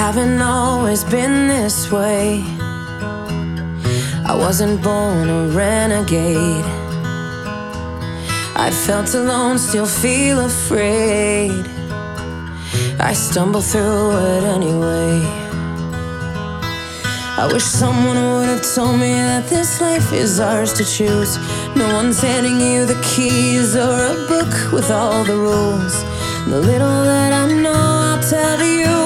haven't always been this way. I wasn't born a renegade. I felt alone, still feel afraid. I stumble through it anyway. I wish someone would have told me that this life is ours to choose. No one's handing you the keys or a book with all the rules. The little that I know I'll tell you.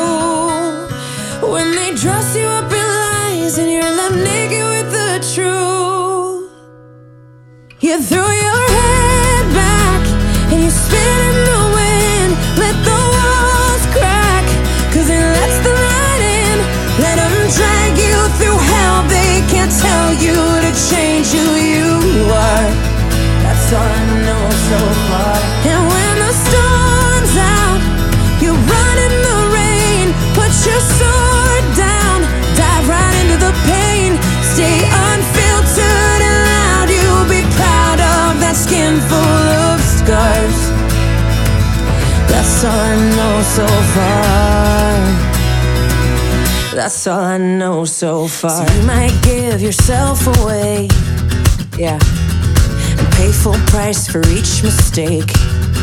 When they dress you up in lies and you're left naked with the truth, you throw your head back and you spin in the wind. Let the walls crack, 'cause it lets the light in. Let them drag you through hell. They can't tell you to change who you are. That's all I know so far. And when the storm's out, you run in the rain. Put your sword down, dive right into the pain. Stay unfiltered and loud. You'll be proud of that skin full of scars. That's all I know so far. That's all I know so far. So you might give yourself away, yeah, and pay full price for each mistake.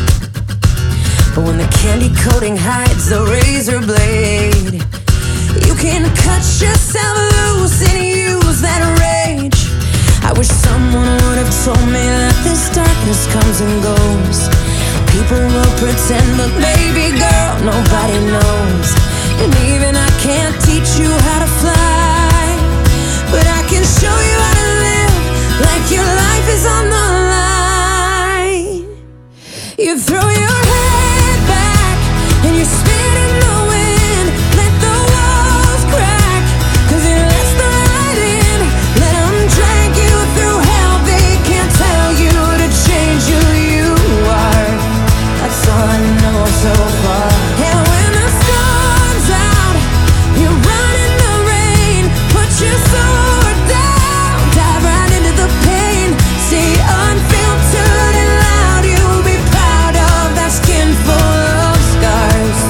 But when the candy coating hides the razor blade, you can cut yourself loose and use that rage. I wish someone would have told me that this darkness comes and goes. People will pretend, but baby girl, nobody knows. And even I can't teach you how to fly, but I can show you how to live like your life is on the line. You throw your head back and you spin in the wind. Let the walls crack, 'cause it lets the light in. Let them drag you through hell. They can't tell you to change who you are. That's all I know so far. And when the storm's out, you run in the rain. Put your sword down, dive right into the pain. Stay unfiltered and loud. You'll be proud of that skin full of scars.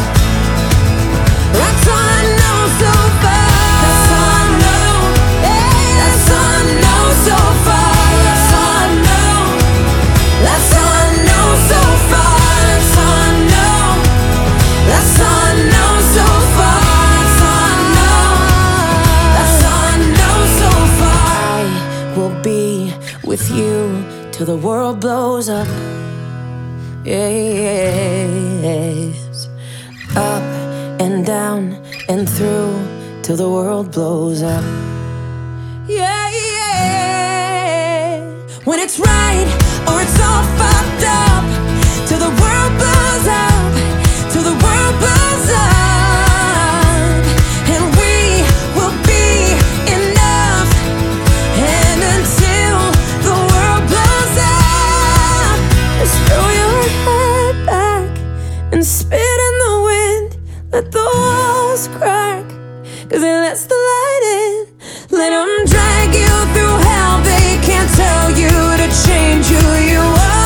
That's all I know so far. That's all I know. Hey, that's all I know so far. That's all I know. That's all I know so far. That's all I know. That's all I know so far. That's all I know. That's all I know so far. I will be with you till the world blows up. Yes. Up and down and through till the world blows up. Yeah, yeah. When it's right or it's all fucked up, till the world blows up, till the world blows up. And we will be enough. And until the world blows up, just throw your head back and spit in the wind. Let the walls crack, 'cause it lets the light in. Let them drag you through hell. They can't tell you to change who you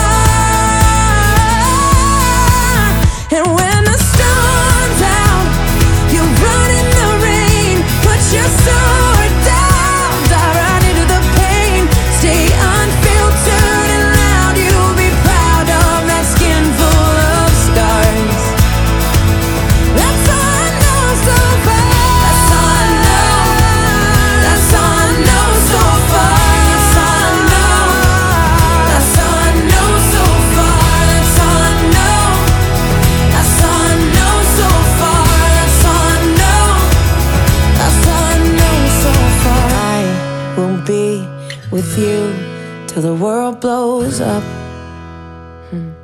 are. And when the storm's out, you run in the rain. Put your sword down, dive right into the pain. Stay unfiltered and loud. You'll be proud of that skin full of scars. That's all I know so far. That's all I know. That's all I know so far. That's all I know. That's all I know so far. That's all I know. That's all I know so far. That's all I know. That's all I know so far. I will be with you till the world blows up.